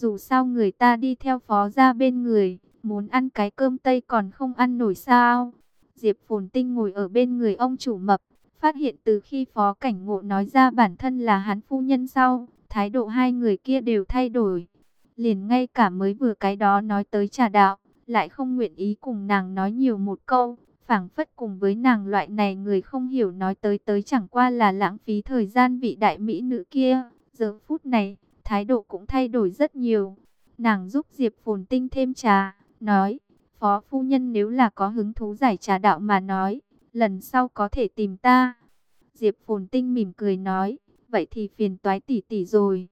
Dù sao người ta đi theo Phó gia bên người, muốn ăn cái cơm tây còn không ăn nổi sao. Diệp Phồn Tinh ngồi ở bên người ông chủ mập, phát hiện từ khi Phó Cảnh Ngộ nói ra bản thân là hắn phu nhân sau, thái độ hai người kia đều thay đổi. Liền ngay cả mới vừa cái đó nói tới trà đạo, lại không nguyện ý cùng nàng nói nhiều một câu, phảng phất cùng với nàng loại này người không hiểu nói tới chẳng qua là lãng phí thời gian vị đại mỹ nữ kia. Giờ phút này, thái độ cũng thay đổi rất nhiều. Nàng giúp Diệp Phồn Tinh thêm trà, nói, Phó phu nhân nếu là có hứng thú giải trà đạo mà nói, lần sau có thể tìm ta. Diệp Phồn Tinh mỉm cười nói, vậy thì phiền toái tỷ tỷ rồi.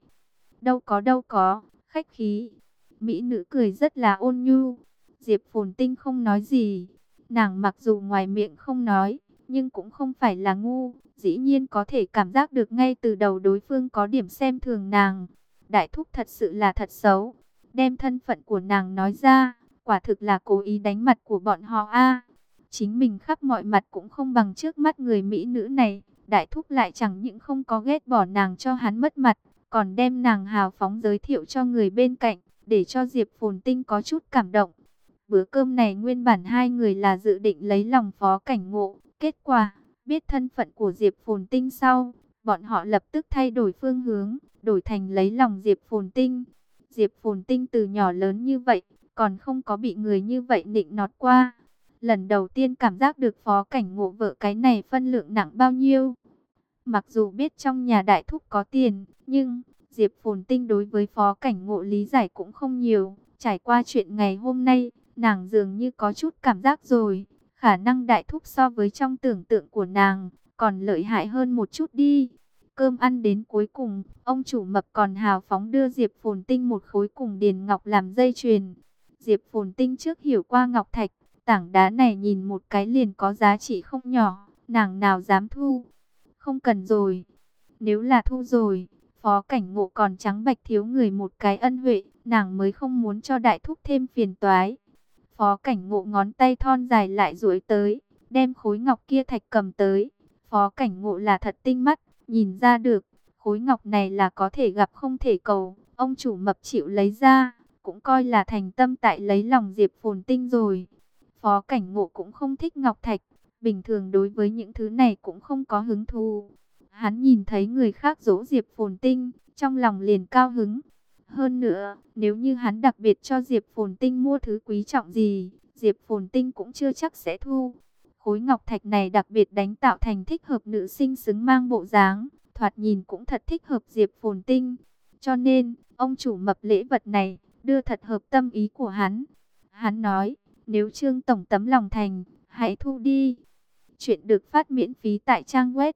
Đâu có, khách khí. Mỹ nữ cười rất là ôn nhu. Diệp Phồn Tinh không nói gì. Nàng mặc dù ngoài miệng không nói, nhưng cũng không phải là ngu. Dĩ nhiên có thể cảm giác được ngay từ đầu đối phương có điểm xem thường nàng. Đại thúc thật sự là thật xấu. Đem thân phận của nàng nói ra, quả thực là cố ý đánh mặt của bọn họ a. Chính mình khắp mọi mặt cũng không bằng trước mắt người mỹ nữ này. Đại thúc lại chẳng những không có ghét bỏ nàng cho hắn mất mặt, còn đem nàng hào phóng giới thiệu cho người bên cạnh, để cho Diệp Phồn Tinh có chút cảm động. Bữa cơm này nguyên bản hai người là dự định lấy lòng Phó Cảnh Ngộ, kết quả, biết thân phận của Diệp Phồn Tinh sau, bọn họ lập tức thay đổi phương hướng, đổi thành lấy lòng Diệp Phồn Tinh. Diệp Phồn Tinh từ nhỏ lớn như vậy, còn không có bị người như vậy nịnh nọt qua. Lần đầu tiên cảm giác được Phó Cảnh Ngộ vợ cái này phân lượng nặng bao nhiêu. Mặc dù biết trong nhà đại thúc có tiền, nhưng Diệp Phồn Tinh đối với Phó Cảnh Ngộ lý giải cũng không nhiều. Trải qua chuyện ngày hôm nay, nàng dường như có chút cảm giác rồi. Khả năng đại thúc so với trong tưởng tượng của nàng, còn lợi hại hơn một chút đi. Cơm ăn đến cuối cùng, ông chủ mập còn hào phóng đưa Diệp Phồn Tinh một khối cùng Điền Ngọc làm dây chuyền. Diệp Phồn Tinh trước hiểu qua ngọc thạch, tảng đá này nhìn một cái liền có giá trị không nhỏ, nàng nào dám thu. Không cần rồi. Nếu là thu rồi, Phó Cảnh Ngộ còn trắng bạch thiếu người một cái ân huệ, nàng mới không muốn cho đại thúc thêm phiền toái. Phó Cảnh Ngộ ngón tay thon dài lại duỗi tới, đem khối ngọc kia thạch cầm tới. Phó Cảnh Ngộ là thật tinh mắt, nhìn ra được, khối ngọc này là có thể gặp không thể cầu. Ông chủ mập chịu lấy ra, cũng coi là thành tâm tại lấy lòng Diệp Phồn Tinh rồi. Phó Cảnh Ngộ cũng không thích ngọc thạch, bình thường đối với những thứ này cũng không có hứng thú. Hắn nhìn thấy người khác dỗ Diệp Phồn Tinh, trong lòng liền cao hứng. Hơn nữa, nếu như hắn đặc biệt cho Diệp Phồn Tinh mua thứ quý trọng gì, Diệp Phồn Tinh cũng chưa chắc sẽ thu. Khối ngọc thạch này đặc biệt đánh tạo thành thích hợp nữ sinh xứng mang bộ dáng, thoạt nhìn cũng thật thích hợp Diệp Phồn Tinh. Cho nên, ông chủ mập lễ vật này, đưa thật hợp tâm ý của hắn. Hắn nói, nếu Trương Tổng tấm lòng thành, hãy thu đi. Chuyện được phát miễn phí tại trang web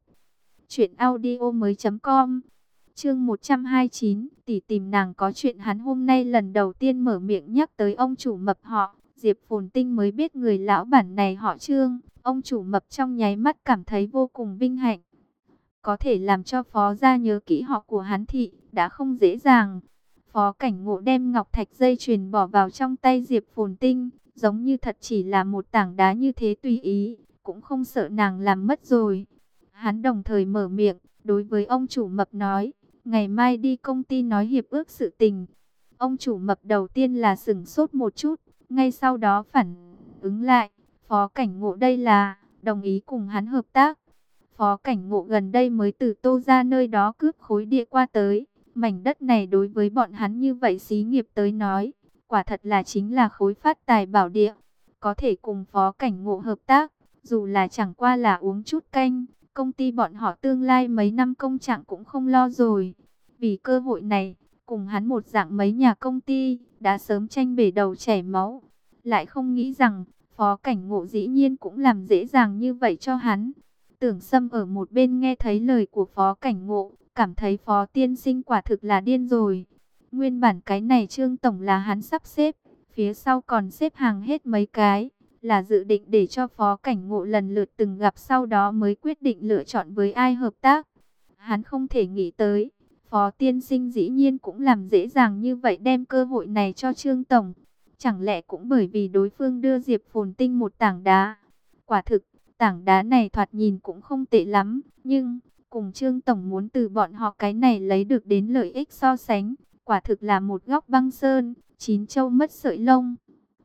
truyệnaudiomoi.com. Chương 129, tỷ tìm nàng có chuyện. Hắn hôm nay lần đầu tiên mở miệng nhắc tới ông chủ mập họ, Diệp Phồn Tinh mới biết người lão bản này họ Trương. Ông chủ mập trong nháy mắt cảm thấy vô cùng vinh hạnh. Có thể làm cho Phó gia nhớ kỹ họ của hắn thị, đã không dễ dàng. Phó Cảnh Ngộ đem ngọc thạch dây chuyền bỏ vào trong tay Diệp Phồn Tinh, giống như thật chỉ là một tảng đá như thế tùy ý, cũng không sợ nàng làm mất rồi. Hắn đồng thời mở miệng, đối với ông chủ mập nói, ngày mai đi công ty nói hiệp ước sự tình. Ông chủ mập đầu tiên là sửng sốt một chút, ngay sau đó phản ứng lại, Phó Cảnh Ngộ đây là đồng ý cùng hắn hợp tác. Phó Cảnh Ngộ gần đây mới từ Tô ra nơi đó cướp khối địa qua tới, mảnh đất này đối với bọn hắn như vậy xí nghiệp tới nói, quả thật là chính là khối phát tài bảo địa. Có thể cùng Phó Cảnh Ngộ hợp tác, dù là chẳng qua là uống chút canh, công ty bọn họ tương lai mấy năm công trạng cũng không lo rồi. Vì cơ hội này, cùng hắn một dạng mấy nhà công ty, đã sớm tranh bể đầu chảy máu. Lại không nghĩ rằng, Phó Cảnh Ngộ dĩ nhiên cũng làm dễ dàng như vậy cho hắn. Tưởng Sâm ở một bên nghe thấy lời của Phó Cảnh Ngộ, cảm thấy Phó tiên sinh quả thực là điên rồi. Nguyên bản cái này Trương Tổng là hắn sắp xếp, phía sau còn xếp hàng hết mấy cái, là dự định để cho Phó Cảnh Ngộ lần lượt từng gặp sau đó mới quyết định lựa chọn với ai hợp tác. Hắn không thể nghĩ tới, Phó tiên sinh dĩ nhiên cũng làm dễ dàng như vậy đem cơ hội này cho Trương Tổng. Chẳng lẽ cũng bởi vì đối phương đưa Diệp Phồn Tinh một tảng đá. Quả thực, tảng đá này thoạt nhìn cũng không tệ lắm, nhưng cùng Trương Tổng muốn từ bọn họ cái này lấy được đến lợi ích so sánh, quả thực là một góc băng sơn, chín châu mất sợi lông.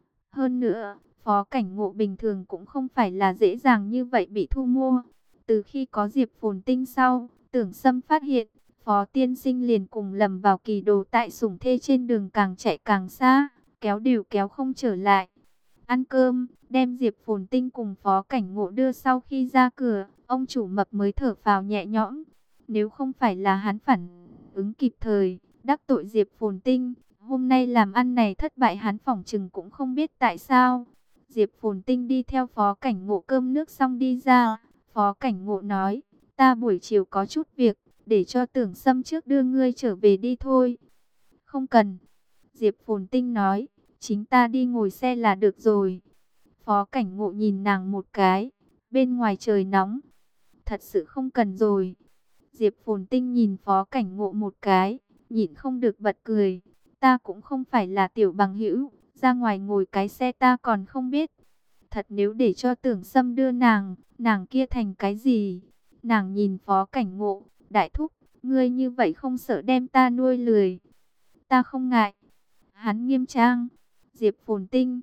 Hơn nữa, Phó Cảnh Ngộ bình thường cũng không phải là dễ dàng như vậy bị thu mua. Từ khi có Diệp Phồn Tinh sau, Tưởng Sâm phát hiện, Phó Tiên Sinh liền cùng lầm vào kỳ đồ tại Sủng Thê trên đường càng chạy càng xa, kéo đều kéo không trở lại. Ăn cơm, đem Diệp Phồn Tinh cùng Phó Cảnh Ngộ đưa sau khi ra cửa, ông chủ mập mới thở phào nhẹ nhõm. Nếu không phải là hắn phản ứng kịp thời, đắc tội Diệp Phồn Tinh, hôm nay làm ăn này thất bại, hắn phỏng chừng cũng không biết tại sao. Diệp Phồn Tinh đi theo Phó Cảnh Ngộ cơm nước xong đi ra, Phó Cảnh Ngộ nói, ta buổi chiều có chút việc, để cho Tưởng Sâm trước đưa ngươi trở về đi thôi. Không cần, Diệp Phồn Tinh nói, chính ta đi ngồi xe là được rồi. Phó Cảnh Ngộ nhìn nàng một cái, bên ngoài trời nóng, thật sự không cần rồi. Diệp Phồn Tinh nhìn Phó Cảnh Ngộ một cái, nhịn không được bật cười. Ta cũng không phải là tiểu bằng hữu, ra ngoài ngồi cái xe ta còn không biết. Thật nếu để cho Tưởng Sâm đưa nàng kia thành cái gì? Nàng nhìn Phó Cảnh Ngộ, đại thúc, ngươi như vậy không sợ đem ta nuôi lười? Ta không ngại. Hắn nghiêm trang. Diệp Phồn Tinh,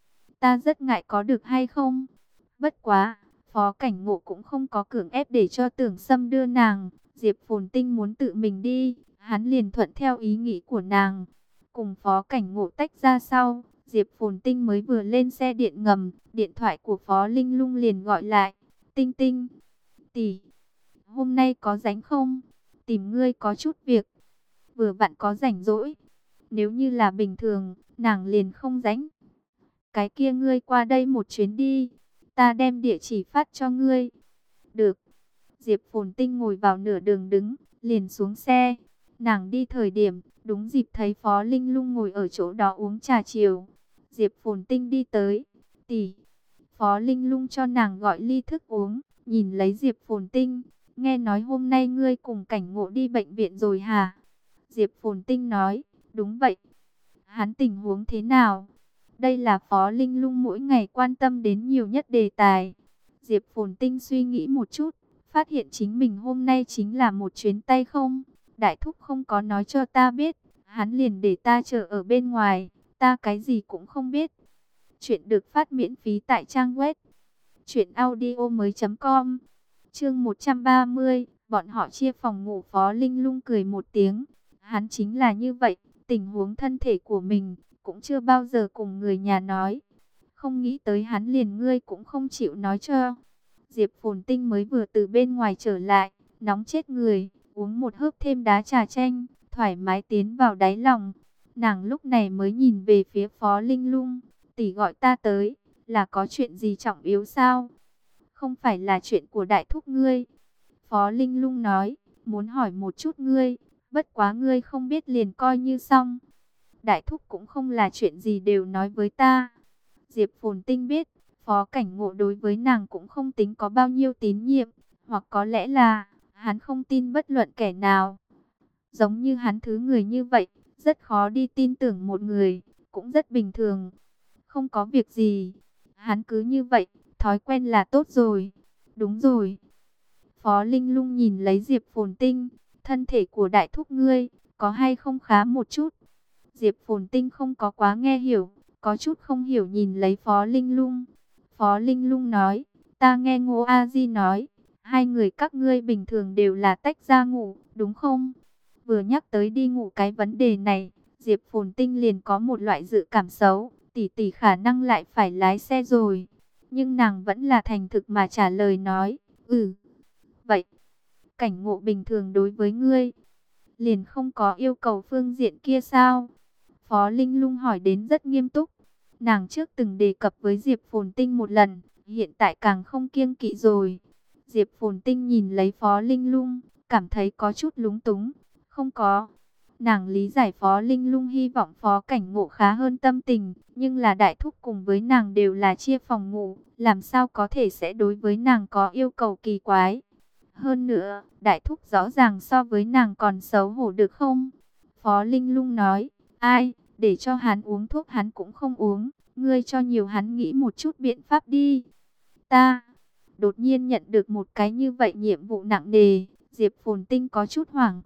ta rất ngại có được hay không? Bất quá, Phó Cảnh Ngộ cũng không có cưỡng ép để cho Tưởng Sâm đưa nàng. Diệp Phồn Tinh muốn tự mình đi, hắn liền thuận theo ý nghĩ của nàng. Cùng Phó Cảnh Ngộ tách ra sau, Diệp Phồn Tinh mới vừa lên xe điện ngầm, điện thoại của Phó Linh Lung liền gọi lại. Tinh Tinh, tỷ, hôm nay có rảnh không? Tìm ngươi có chút việc. Vừa vặn có rảnh rỗi. Nếu như là bình thường, nàng liền không rảnh. Cái kia ngươi qua đây một chuyến đi. Ta đem địa chỉ phát cho ngươi. Được. Diệp Phồn Tinh ngồi vào nửa đường đứng, liền xuống xe. Nàng đi thời điểm, đúng dịp thấy Phó Linh Lung ngồi ở chỗ đó uống trà chiều. Diệp Phồn Tinh đi tới. Tỷ. Phó Linh Lung cho nàng gọi ly thức uống, nhìn lấy Diệp Phồn Tinh. Nghe nói hôm nay ngươi cùng Cảnh Ngộ đi bệnh viện rồi hả? Diệp Phồn Tinh nói, đúng vậy. Hắn tình huống thế nào? Đây là Phó Linh Lung mỗi ngày quan tâm đến nhiều nhất đề tài. Diệp Phồn Tinh suy nghĩ một chút, phát hiện chính mình hôm nay chính là một chuyến tay không. Đại thúc không có nói cho ta biết, hắn liền để ta chờ ở bên ngoài, ta cái gì cũng không biết. Chuyện được phát miễn phí tại trang web truyệnaudiomoi.com. Chương 130, bọn họ chia phòng ngủ. Phó Linh Lung cười một tiếng, hắn chính là như vậy, tình huống thân thể của mình cũng chưa bao giờ cùng người nhà nói. Không nghĩ tới hắn liền ngươi cũng không chịu nói cho. Diệp Phồn Tinh mới vừa từ bên ngoài trở lại, nóng chết người, uống một hớp thêm đá trà chanh, thoải mái tiến vào đáy lòng. Nàng lúc này mới nhìn về phía Phó Linh Lung, tỷ gọi ta tới, là có chuyện gì trọng yếu sao? Không phải là chuyện của đại thúc ngươi. Phó Linh Lung nói, muốn hỏi một chút ngươi, bất quá ngươi không biết liền coi như xong. Đại thúc cũng không là chuyện gì đều nói với ta. Diệp Phồn Tinh biết, Phó Cảnh Ngộ đối với nàng cũng không tính có bao nhiêu tín nhiệm, hoặc có lẽ là hắn không tin bất luận kẻ nào. Giống như hắn thứ người như vậy, rất khó đi tin tưởng một người, cũng rất bình thường. Không có việc gì, hắn cứ như vậy, thói quen là tốt rồi. Đúng rồi. Phó Linh Lung nhìn lấy Diệp Phồn Tinh, thân thể của đại thúc ngươi, có hay không khá một chút? Diệp Phồn Tinh không có quá nghe hiểu, có chút không hiểu nhìn lấy Phó Linh Lung. Phó Linh Lung nói, ta nghe Ngô A Di nói, hai người các ngươi bình thường đều là tách ra ngủ, đúng không? Vừa nhắc tới đi ngủ cái vấn đề này, Diệp Phồn Tinh liền có một loại dự cảm xấu, tỷ tỷ khả năng lại phải lái xe rồi. Nhưng nàng vẫn là thành thực mà trả lời nói, vậy, Cảnh Ngộ bình thường đối với ngươi, liền không có yêu cầu phương diện kia sao? Phó Linh Lung hỏi đến rất nghiêm túc. Nàng trước từng đề cập với Diệp Phồn Tinh một lần, hiện tại càng không kiêng kỵ rồi. Diệp Phồn Tinh nhìn lấy Phó Linh Lung, cảm thấy có chút lúng túng. Không có. Nàng lý giải Phó Linh Lung hy vọng Phó Cảnh Ngộ khá hơn tâm tình, nhưng là đại thúc cùng với nàng đều là chia phòng ngủ, làm sao có thể sẽ đối với nàng có yêu cầu kỳ quái. Hơn nữa, đại thúc rõ ràng so với nàng còn xấu hổ được không? Phó Linh Lung nói, ai, để cho hắn uống thuốc hắn cũng không uống, ngươi cho nhiều hắn nghĩ một chút biện pháp đi. Ta, đột nhiên nhận được một cái như vậy nhiệm vụ nặng nề, Diệp Phồn Tinh có chút hoảng.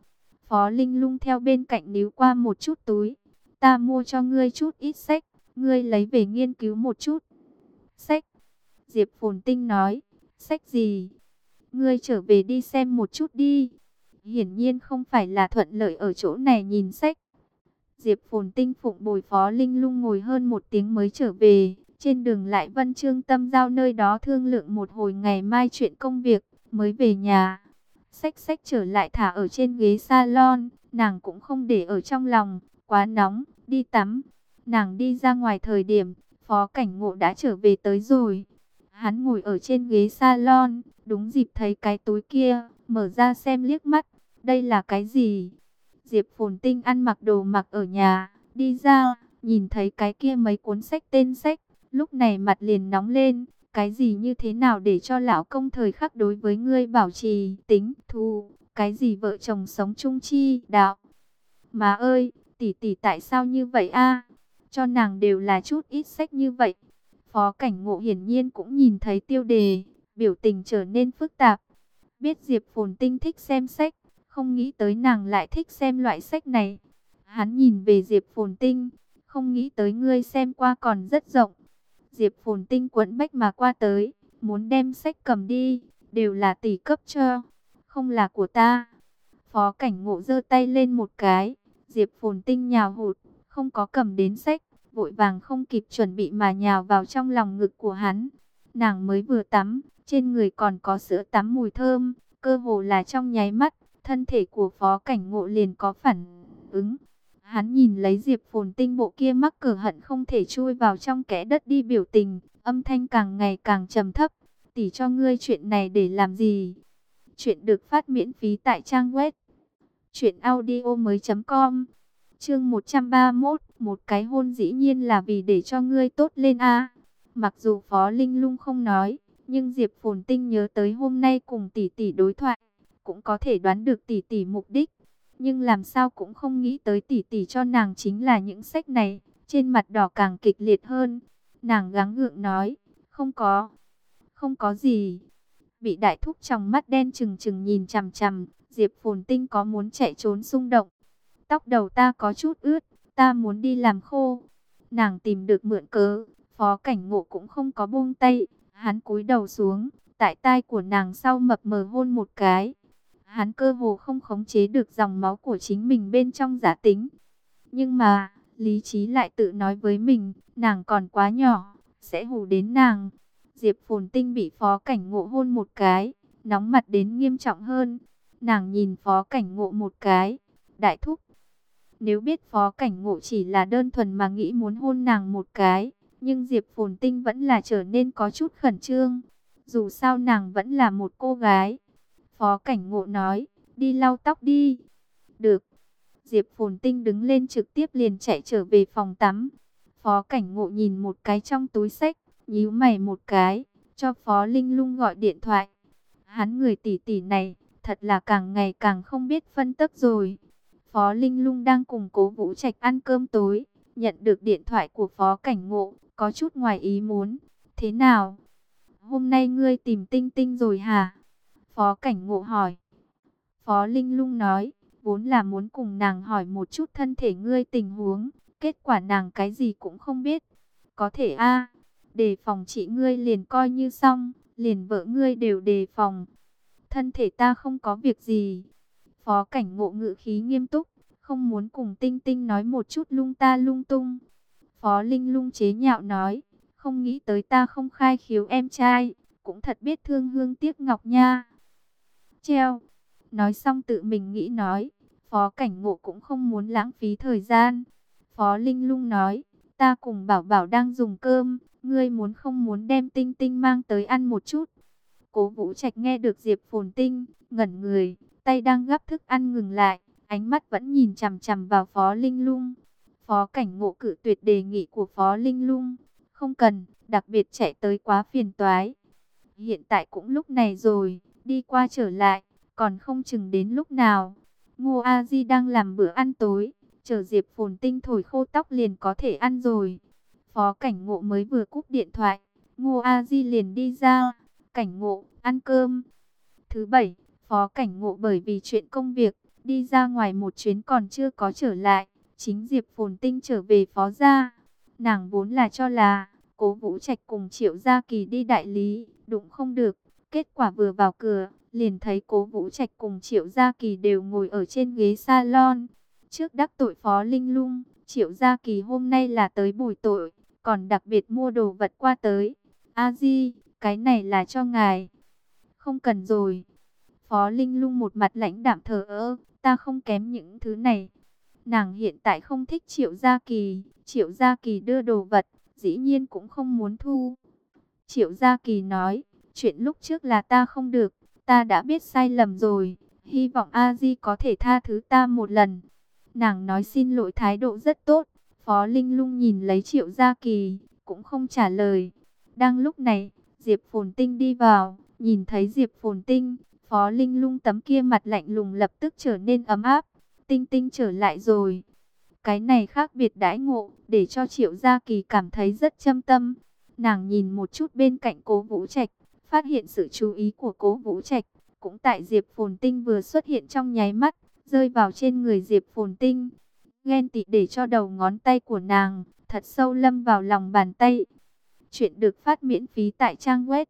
Phó Linh Lung theo bên cạnh níu qua một chút túi. Ta mua cho ngươi chút ít sách, ngươi lấy về nghiên cứu một chút. Sách? Diệp Phồn Tinh nói. Sách gì? Ngươi trở về đi xem một chút đi. Hiển nhiên không phải là thuận lợi ở chỗ này nhìn sách. Diệp Phồn Tinh phụng bồi Phó Linh Lung ngồi hơn 1 tiếng mới trở về. Trên đường lại Vân Trương Tâm Giao nơi đó thương lượng một hồi ngày mai chuyện công việc, mới về nhà. Sách trở lại thả ở trên ghế salon, nàng cũng không để ở trong lòng, quá nóng, đi tắm. Nàng đi ra ngoài thời điểm, Phó Cảnh Ngộ đã trở về tới rồi. Hắn ngồi ở trên ghế salon, đúng dịp thấy cái túi kia, mở ra xem liếc mắt. Đây là cái gì? Diệp Phồn Tinh ăn mặc đồ mặc ở nhà, đi ra, nhìn thấy cái kia mấy cuốn sách tên sách, lúc này mặt liền nóng lên. Cái gì như thế nào để cho lão công thời khắc đối với ngươi bảo trì tính thù, cái gì vợ chồng sống chung chi đạo. Má ơi, tỷ tỷ tại sao như vậy a? Cho nàng đều là chút ít sách như vậy. Phó Cảnh Ngộ hiển nhiên cũng nhìn thấy tiêu đề, biểu tình trở nên phức tạp. Biết Diệp Phồn Tinh thích xem sách, không nghĩ tới nàng lại thích xem loại sách này. Hắn nhìn về Diệp Phồn Tinh, không nghĩ tới ngươi xem qua còn rất rộng. Diệp Phồn Tinh quẫn bách mà qua tới, muốn đem sách cầm đi, đều là tỷ cấp cho, không là của ta. Phó Cảnh Ngộ giơ tay lên một cái, Diệp Phồn Tinh nhào hụt, không có cầm đến sách, vội vàng không kịp chuẩn bị mà nhào vào trong lòng ngực của hắn. Nàng mới vừa tắm, trên người còn có sữa tắm mùi thơm, cơ hồ là trong nháy mắt, thân thể của Phó Cảnh Ngộ liền có phản ứng. Hắn nhìn lấy Diệp Phồn Tinh bộ kia mắc cỡ hận không thể chui vào trong kẽ đất đi biểu tình, âm thanh càng ngày càng trầm thấp. Tỷ cho ngươi chuyện này để làm gì? Chuyện được phát miễn phí tại trang web truyệnaudiomoi.com. Chương 131, một cái hôn dĩ nhiên là vì để cho ngươi tốt lên a. Mặc dù Phó Linh Lung không nói, nhưng Diệp Phồn Tinh nhớ tới hôm nay cùng tỷ tỷ đối thoại, cũng có thể đoán được tỷ tỷ mục đích. Nhưng làm sao cũng không nghĩ tới tỷ tỷ cho nàng chính là những sách này, trên mặt đỏ càng kịch liệt hơn. Nàng gắng gượng nói, không có gì. Bị đại thúc trong mắt đen trừng trừng nhìn chằm chằm, Diệp Phồn Tinh có muốn chạy trốn xung động. Tóc đầu ta có chút ướt, ta muốn đi làm khô. Nàng tìm được mượn cớ, Phó Cảnh Ngộ cũng không có buông tay, hắn cúi đầu xuống, tại tai của nàng sau mập mờ hôn một cái. Hắn cơ hồ không khống chế được dòng máu của chính mình bên trong giả tính. Nhưng mà, lý trí lại tự nói với mình, nàng còn quá nhỏ, sẽ hù đến nàng. Diệp Phồn Tinh bị Phó Cảnh Ngộ hôn một cái, nóng mặt đến nghiêm trọng hơn. Nàng nhìn Phó Cảnh Ngộ một cái, đại thúc. Nếu biết Phó Cảnh Ngộ chỉ là đơn thuần mà nghĩ muốn hôn nàng một cái, nhưng Diệp Phồn Tinh vẫn là trở nên có chút khẩn trương. Dù sao nàng vẫn là một cô gái. Phó Cảnh Ngộ nói, đi lau tóc đi. Được. Diệp Phồn Tinh đứng lên trực tiếp liền chạy trở về phòng tắm. Phó Cảnh Ngộ nhìn một cái trong túi xách, nhíu mày một cái, cho Phó Linh Lung gọi điện thoại. Hắn người tỷ tỷ này, thật là càng ngày càng không biết phân tức rồi. Phó Linh Lung đang cùng Cố Vũ Trạch ăn cơm tối, nhận được điện thoại của Phó Cảnh Ngộ, có chút ngoài ý muốn. Thế nào? Hôm nay ngươi tìm Tinh Tinh rồi hả? Phó Cảnh Ngộ hỏi. Phó Linh Lung nói, vốn là muốn cùng nàng hỏi một chút thân thể ngươi tình huống, kết quả nàng cái gì cũng không biết. Có thể a, đề phòng chị ngươi liền coi như xong, liền vợ ngươi đều đề phòng. Thân thể ta không có việc gì. Phó Cảnh Ngộ ngữ khí nghiêm túc, không muốn cùng Tinh Tinh nói một chút lung ta lung tung. Phó Linh Lung chế nhạo nói, không nghĩ tới ta không khai khiếu em trai, cũng thật biết thương hương tiếc ngọc nha. Treo. Nói xong tự mình nghĩ nói, Phó Cảnh Ngộ cũng không muốn lãng phí thời gian. Phó Linh Lung nói, ta cùng Bảo Bảo đang dùng cơm, ngươi muốn không muốn đem Tinh Tinh mang tới ăn một chút. Cố Vũ Trạch nghe được Diệp Phồn Tinh, ngẩn người, tay đang gắp thức ăn ngừng lại, ánh mắt vẫn nhìn chằm chằm vào Phó Linh Lung. Phó Cảnh Ngộ cự tuyệt đề nghị của Phó Linh Lung, không cần, đặc biệt chạy tới quá phiền toái. Hiện tại cũng lúc này rồi, đi qua trở lại, còn không chừng đến lúc nào. Ngô A Di đang làm bữa ăn tối, chờ Diệp Phồn Tinh thổi khô tóc liền có thể ăn rồi. Phó Cảnh Ngộ mới vừa cúp điện thoại, Ngô A Di liền đi ra. Cảnh Ngộ, ăn cơm. Thứ bảy, Phó Cảnh Ngộ bởi vì chuyện công việc, đi ra ngoài một chuyến còn chưa có trở lại. Chính Diệp Phồn Tinh trở về Phó gia. Nàng vốn là cho là Cố Vũ Trạch cùng Triệu Gia Kỳ đi đại lý, đụng không được. Kết quả vừa vào cửa, liền thấy Cố Vũ Trạch cùng Triệu Gia Kỳ đều ngồi ở trên ghế salon. Trước đắc tội Phó Linh Lung, Triệu Gia Kỳ hôm nay là tới bồi tội, còn đặc biệt mua đồ vật qua tới. A Di, cái này là cho ngài. Không cần rồi. Phó Linh Lung một mặt lãnh đạm thờ ơ, ta không kém những thứ này. Nàng hiện tại không thích Triệu Gia Kỳ, Triệu Gia Kỳ đưa đồ vật, dĩ nhiên cũng không muốn thu. Triệu Gia Kỳ nói, chuyện lúc trước là ta không được, ta đã biết sai lầm rồi, hy vọng A Di có thể tha thứ ta một lần. Nàng nói xin lỗi thái độ rất tốt. Phó Linh Lung nhìn lấy Triệu Gia Kỳ, cũng không trả lời. Đang lúc này, Diệp Phồn Tinh đi vào, nhìn thấy Diệp Phồn Tinh, Phó Linh Lung tấm kia mặt lạnh lùng lập tức trở nên ấm áp. Tinh Tinh trở lại rồi. Cái này khác biệt đãi ngộ, để cho Triệu Gia Kỳ cảm thấy rất châm tâm. Nàng nhìn một chút bên cạnh Cố Vũ Trạch, phát hiện sự chú ý của Cố Vũ Trạch cũng tại Diệp Phồn Tinh vừa xuất hiện trong nháy mắt, rơi vào trên người Diệp Phồn Tinh. Ghen tị để cho đầu ngón tay của nàng thật sâu lâm vào lòng bàn tay. Chuyện được phát miễn phí tại trang web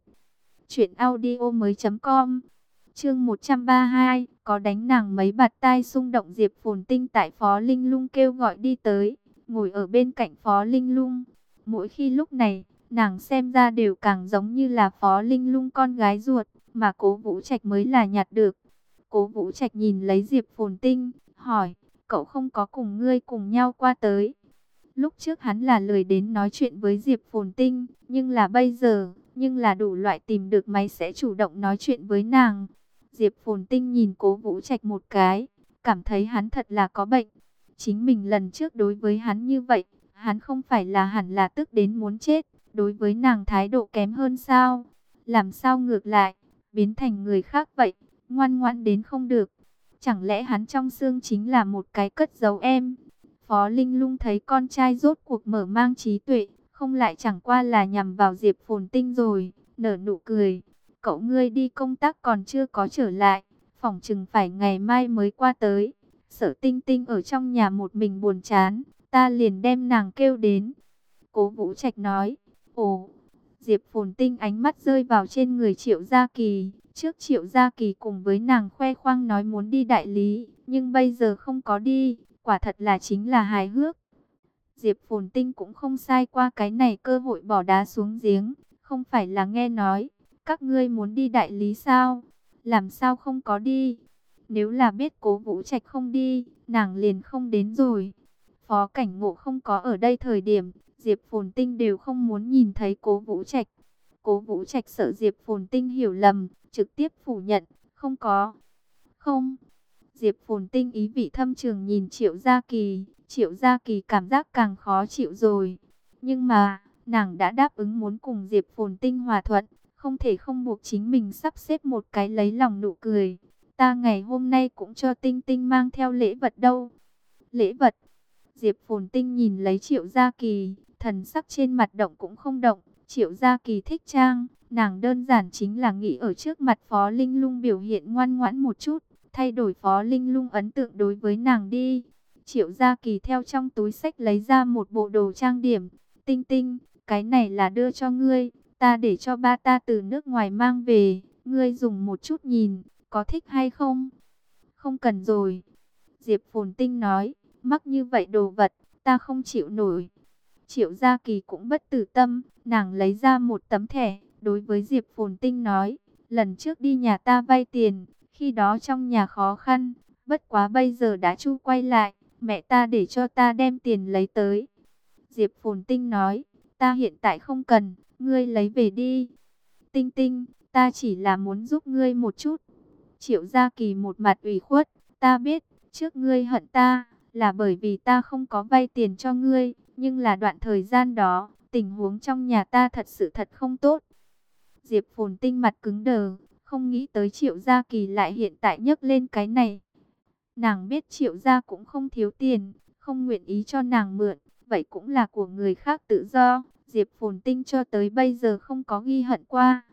truyệnaudiomoi.com. Chương 132, có đánh nàng mấy bạt tai xung động. Diệp Phồn Tinh tại Phó Linh Lung kêu gọi đi tới, ngồi ở bên cạnh Phó Linh Lung. Mỗi khi lúc này, nàng xem ra đều càng giống như là Phó Linh Lung con gái ruột, mà Cố Vũ Trạch mới là nhặt được. Cố Vũ Trạch nhìn lấy Diệp Phồn Tinh, hỏi, cậu không có cùng ngươi cùng nhau qua tới? Lúc trước hắn là lười đến nói chuyện với Diệp Phồn Tinh, nhưng là bây giờ, nhưng là đủ loại tìm được máy sẽ chủ động nói chuyện với nàng. Diệp Phồn Tinh nhìn Cố Vũ Trạch một cái, cảm thấy hắn thật là có bệnh. Chính mình lần trước đối với hắn như vậy, hắn không phải là hẳn là tức đến muốn chết, đối với nàng thái độ kém hơn sao? Làm sao ngược lại, biến thành người khác vậy, ngoan ngoãn đến không được. Chẳng lẽ hắn trong xương chính là một cái cất giấu em? Phó Linh Lung thấy con trai rốt cuộc mở mang trí tuệ, không lại chẳng qua là nhằm vào Diệp Phồn Tinh rồi, nở nụ cười. Cậu ngươi đi công tác còn chưa có trở lại, phỏng chừng phải ngày mai mới qua tới. Sở Tinh Tinh ở trong nhà một mình buồn chán, ta liền đem nàng kêu đến. Cố Vũ Trạch nói, ồ. Diệp Phồn Tinh ánh mắt rơi vào trên người Triệu Gia Kỳ. Trước Triệu Gia Kỳ cùng với nàng khoe khoang nói muốn đi đại lý, nhưng bây giờ không có đi, quả thật là chính là hài hước. Diệp Phồn Tinh cũng không sai qua cái này cơ hội bỏ đá xuống giếng, không phải là nghe nói, các ngươi muốn đi đại lý sao? Làm sao không có đi? Nếu là biết Cố Vũ Trạch không đi, nàng liền không đến rồi. Phó Cảnh Ngộ không có ở đây thời điểm, Diệp Phồn Tinh đều không muốn nhìn thấy Cố Vũ Trạch. Cố Vũ Trạch sợ Diệp Phồn Tinh hiểu lầm, trực tiếp phủ nhận, không có. Không. Diệp Phồn Tinh ý vị thâm trường nhìn Triệu Gia Kỳ, Triệu Gia Kỳ cảm giác càng khó chịu rồi. Nhưng mà, nàng đã đáp ứng muốn cùng Diệp Phồn Tinh hòa thuận, không thể không buộc chính mình sắp xếp một cái lấy lòng nụ cười. Ta ngày hôm nay cũng cho Tinh Tinh mang theo lễ vật đâu. Lễ vật? Diệp Phồn Tinh nhìn lấy Triệu Gia Kỳ, thần sắc trên mặt động cũng không động. Triệu Gia Kỳ thích trang, nàng đơn giản chính là nghĩ ở trước mặt Phó Linh Lung biểu hiện ngoan ngoãn một chút, thay đổi Phó Linh Lung ấn tượng đối với nàng đi. Triệu Gia Kỳ theo trong túi xách lấy ra một bộ đồ trang điểm. Tinh Tinh, cái này là đưa cho ngươi, ta để cho ba ta từ nước ngoài mang về, ngươi dùng một chút nhìn, có thích hay không? Không cần rồi. Diệp Phồn Tinh nói, mắc như vậy đồ vật, ta không chịu nổi. Triệu Gia Kỳ cũng bất tử tâm, nàng lấy ra một tấm thẻ, đối với Diệp Phồn Tinh nói, lần trước đi nhà ta vay tiền, khi đó trong nhà khó khăn, bất quá bây giờ đã chu quay lại, mẹ ta để cho ta đem tiền lấy tới. Diệp Phồn Tinh nói, ta hiện tại không cần, ngươi lấy về đi. Tinh Tinh, ta chỉ là muốn giúp ngươi một chút. Triệu Gia Kỳ một mặt ủy khuất, ta biết, trước ngươi hận ta, là bởi vì ta không có vay tiền cho ngươi, nhưng là đoạn thời gian đó, tình huống trong nhà ta thật sự thật không tốt. Diệp Phồn Tinh mặt cứng đờ, không nghĩ tới Triệu Gia Kỳ lại hiện tại nhấc lên cái này. Nàng biết Triệu Gia cũng không thiếu tiền, không nguyện ý cho nàng mượn, vậy cũng là của người khác tự do. Diệp Phồn Tinh cho tới bây giờ không có ghi hận qua.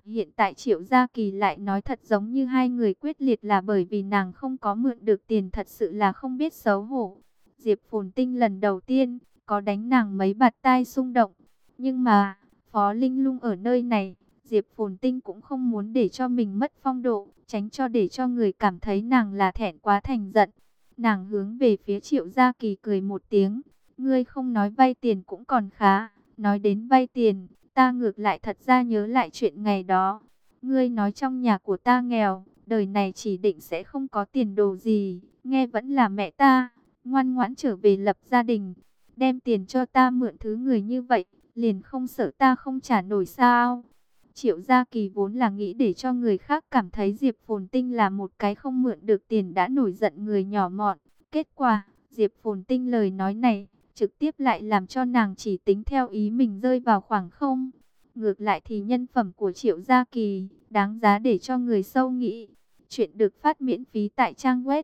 Hiện tại Triệu Gia Kỳ lại nói thật giống như hai người quyết liệt là bởi vì nàng không có mượn được tiền, thật sự là không biết xấu hổ. Diệp Phồn Tinh lần đầu tiên có đánh nàng mấy bạt tai xung động. Nhưng mà, Phó Linh Lung ở nơi này, Diệp Phồn Tinh cũng không muốn để cho mình mất phong độ, tránh cho để cho người cảm thấy nàng là thẹn quá thành giận. Nàng hướng về phía Triệu Gia Kỳ cười một tiếng, ngươi không nói vay tiền cũng còn khá, nói đến vay tiền, ta ngược lại thật ra nhớ lại chuyện ngày đó. Ngươi nói trong nhà của ta nghèo, đời này chỉ định sẽ không có tiền đồ gì, nghe vẫn là mẹ ta, ngoan ngoãn trở về lập gia đình, đem tiền cho ta mượn thứ người như vậy, liền không sợ ta không trả nổi sao? Triệu Gia Kỳ vốn là nghĩ để cho người khác cảm thấy Diệp Phồn Tinh là một cái không mượn được tiền đã nổi giận người nhỏ mọn. Kết quả, Diệp Phồn Tinh lời nói này, trực tiếp lại làm cho nàng chỉ tính theo ý mình rơi vào khoảng không. Ngược lại thì nhân phẩm của Triệu Gia Kỳ, đáng giá để cho người sâu nghĩ. Chuyện được phát miễn phí tại trang web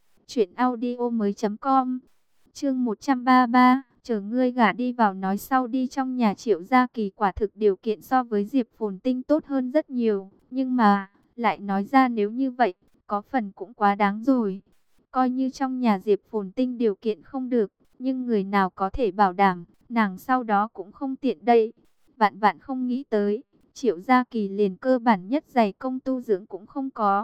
truyệnaudiomoi.com. Chương 133, chờ ngươi gả đi vào nói sau đi. Trong nhà Triệu Gia Kỳ quả thực điều kiện so với Diệp Phồn Tinh tốt hơn rất nhiều, nhưng mà lại nói ra nếu như vậy, có phần cũng quá đáng rồi. Coi như trong nhà Diệp Phồn Tinh điều kiện không được, nhưng người nào có thể bảo đảm nàng sau đó cũng không tiện đây. Vạn vạn không nghĩ tới, Triệu Gia Kỳ liền cơ bản nhất giày công tu dưỡng cũng không có.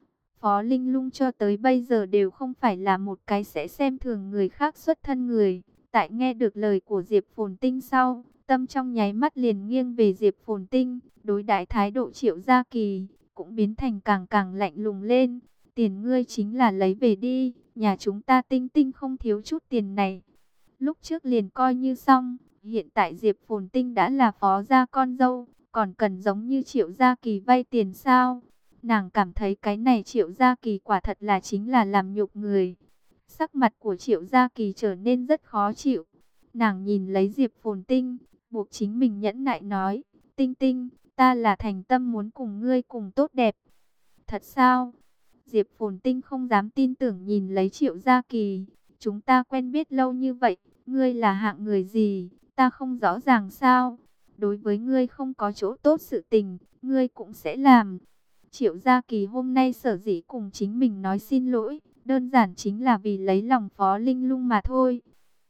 Phó Linh Lung cho tới bây giờ đều không phải là một cái sẽ xem thường người khác xuất thân người. Tại nghe được lời của Diệp Phồn Tinh sau, tâm trong nháy mắt liền nghiêng về Diệp Phồn Tinh, đối đãi thái độ Triệu Gia Kỳ cũng biến thành càng càng lạnh lùng lên. Tiền ngươi chính là lấy về đi, nhà chúng ta Tinh Tinh không thiếu chút tiền này. Lúc trước liền coi như xong, hiện tại Diệp Phồn Tinh đã là phó gia con dâu, còn cần giống như Triệu Gia Kỳ vay tiền sao? Nàng cảm thấy cái này Triệu Gia Kỳ quả thật là chính là làm nhục người. Sắc mặt của Triệu Gia Kỳ trở nên rất khó chịu. Nàng nhìn lấy Diệp Phồn Tinh, buộc chính mình nhẫn nại nói, Tinh Tinh, ta là thành tâm muốn cùng ngươi cùng tốt đẹp. Thật sao? Diệp Phồn Tinh không dám tin tưởng nhìn lấy Triệu Gia Kỳ. Chúng ta quen biết lâu như vậy, ngươi là hạng người gì, ta không rõ ràng sao? Đối với ngươi không có chỗ tốt sự tình, ngươi cũng sẽ làm. Triệu Gia Kỳ hôm nay sở dĩ cùng chính mình nói xin lỗi, đơn giản chính là vì lấy lòng Phó Linh Lung mà thôi.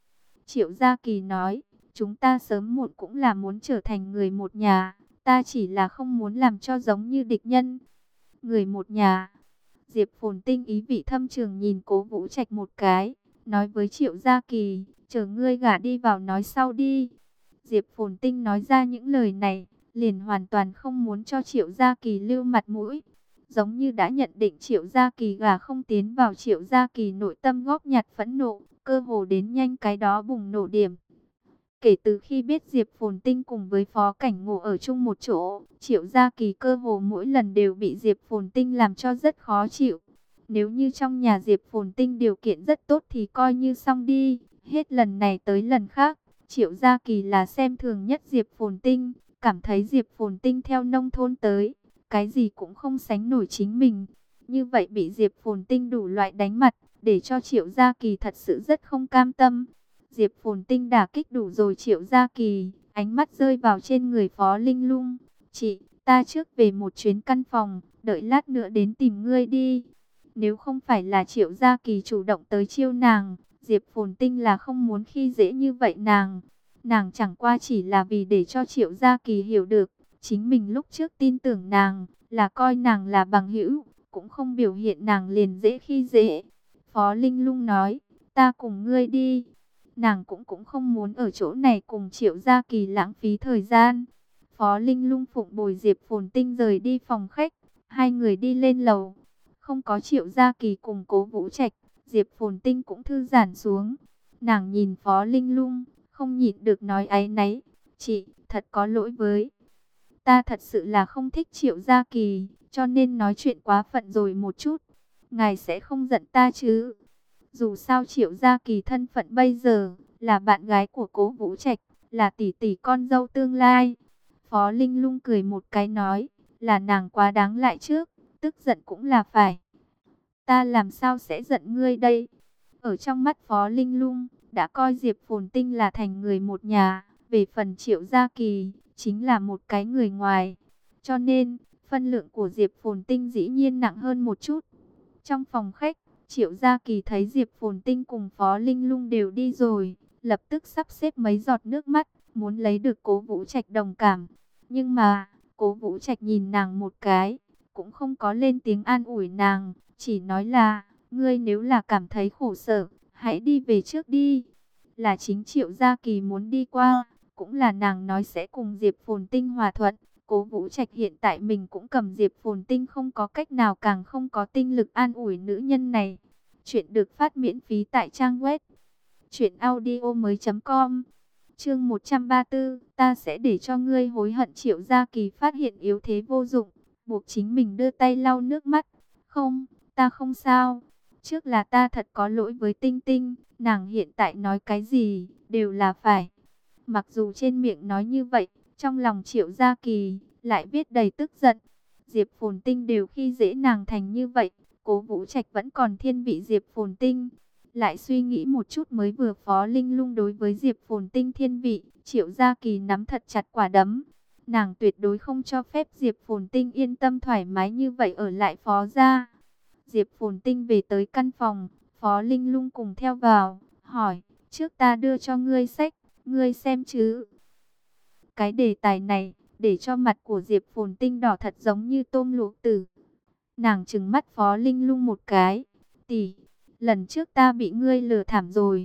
Triệu Gia Kỳ nói, chúng ta sớm muộn cũng là muốn trở thành người một nhà, ta chỉ là không muốn làm cho giống như địch nhân. Người một nhà. Diệp Phồn Tinh ý vị thâm trường nhìn Cố Vũ Trạch một cái, nói với Triệu Gia Kỳ, chờ ngươi gả đi vào nói sau đi. Diệp Phồn Tinh nói ra những lời này, liền hoàn toàn không muốn cho Triệu Gia Kỳ lưu mặt mũi. Giống như đã nhận định Triệu Gia Kỳ gả không tiến vào, Triệu Gia Kỳ nội tâm góp nhặt phẫn nộ, cơ hồ đến nhanh cái đó bùng nổ điểm. Kể từ khi biết Diệp Phồn Tinh cùng với Phó Cảnh Ngộ ở chung một chỗ, Triệu Gia Kỳ cơ hồ mỗi lần đều bị Diệp Phồn Tinh làm cho rất khó chịu. Nếu như trong nhà Diệp Phồn Tinh điều kiện rất tốt thì coi như xong đi, hết lần này tới lần khác. Triệu Gia Kỳ là xem thường nhất Diệp Phồn Tinh, cảm thấy Diệp Phồn Tinh theo nông thôn tới, cái gì cũng không sánh nổi chính mình. Như vậy bị Diệp Phồn Tinh đủ loại đánh mặt, để cho Triệu Gia Kỳ thật sự rất không cam tâm. Diệp Phồn Tinh đả kích đủ rồi Triệu Gia Kỳ, ánh mắt rơi vào trên người Phó Linh Lung. Chị, ta trước về một chuyến căn phòng, đợi lát nữa đến tìm ngươi đi. Nếu không phải là Triệu Gia Kỳ chủ động tới chiêu nàng, Diệp Phồn Tinh là không muốn khi dễ như vậy nàng. Nàng chẳng qua chỉ là vì để cho Triệu Gia Kỳ hiểu được, chính mình lúc trước tin tưởng nàng, là coi nàng là bằng hữu, cũng không biểu hiện nàng liền dễ khi dễ. Phó Linh Lung nói, ta cùng ngươi đi. Nàng cũng không muốn ở chỗ này cùng Triệu Gia Kỳ lãng phí thời gian. Phó Linh Lung phụng bồi Diệp Phồn Tinh rời đi phòng khách, hai người đi lên lầu. Không có Triệu Gia Kỳ cùng Cố Vũ Trạch, Diệp Phồn Tinh cũng thư giãn xuống. Nàng nhìn Phó Linh Lung, không nhịn được nói áy náy, chị, thật có lỗi với. Ta thật sự là không thích Triệu Gia Kỳ, cho nên nói chuyện quá phận rồi một chút. Ngài sẽ không giận ta chứ? Dù sao Triệu Gia Kỳ thân phận bây giờ là bạn gái của Cố Vũ Trạch, là tỷ tỷ con dâu tương lai. Phó Linh Lung cười một cái nói, là nàng quá đáng lại trước, tức giận cũng là phải. Ta làm sao sẽ giận ngươi đây? Ở trong mắt Phó Linh Lung, đã coi Diệp Phồn Tinh là thành người một nhà, về phần Triệu Gia Kỳ, chính là một cái người ngoài. cho nên phân lượng của Diệp Phồn Tinh dĩ nhiên nặng hơn một chút. Trong phòng khách, Triệu Gia Kỳ thấy Diệp Phồn Tinh cùng Phó Linh Lung đều đi rồi, lập tức sắp xếp mấy giọt nước mắt, muốn lấy được Cố Vũ Trạch đồng cảm. Nhưng mà, Cố Vũ Trạch nhìn nàng một cái, cũng không có lên tiếng an ủi nàng, chỉ nói là, ngươi nếu là cảm thấy khổ sở, hãy đi về trước đi. Là chính Triệu Gia Kỳ muốn đi qua, cũng là nàng nói sẽ cùng Diệp Phồn Tinh hòa thuận. Cố Vũ Trạch hiện tại mình cũng cầm Diệp Phồn Tinh không có cách nào, càng không có tinh lực an ủi nữ nhân này. Chuyện được phát miễn phí tại trang web truyệnaudiomoi.com. Chương 134, ta sẽ để cho ngươi hối hận. Triệu Gia Kỳ phát hiện yếu thế vô dụng, buộc chính mình đưa tay lau nước mắt. Không, ta không sao. Trước là ta thật có lỗi với Tinh Tinh, nàng hiện tại nói cái gì đều là phải. Mặc dù trên miệng nói như vậy, trong lòng Triệu Gia Kỳ lại viết đầy tức giận. Diệp Phồn Tinh đều khi dễ nàng thành như vậy, Cố Vũ Trạch vẫn còn thiên vị Diệp Phồn Tinh. Lại suy nghĩ một chút mới vừa Phó Linh Lung đối với Diệp Phồn Tinh thiên vị, Triệu Gia Kỳ nắm thật chặt quả đấm. Nàng tuyệt đối không cho phép Diệp Phồn Tinh yên tâm thoải mái như vậy ở lại Phó gia. Diệp Phồn Tinh về tới căn phòng, Phó Linh Lung cùng theo vào, hỏi, trước ta đưa cho ngươi sách, ngươi xem chứ. Cái đề tài này, để cho mặt của Diệp Phồn Tinh đỏ thật giống như tôm luộc tử. Nàng trừng mắt Phó Linh Lung một cái, tỷ, lần trước ta bị ngươi lừa thảm rồi.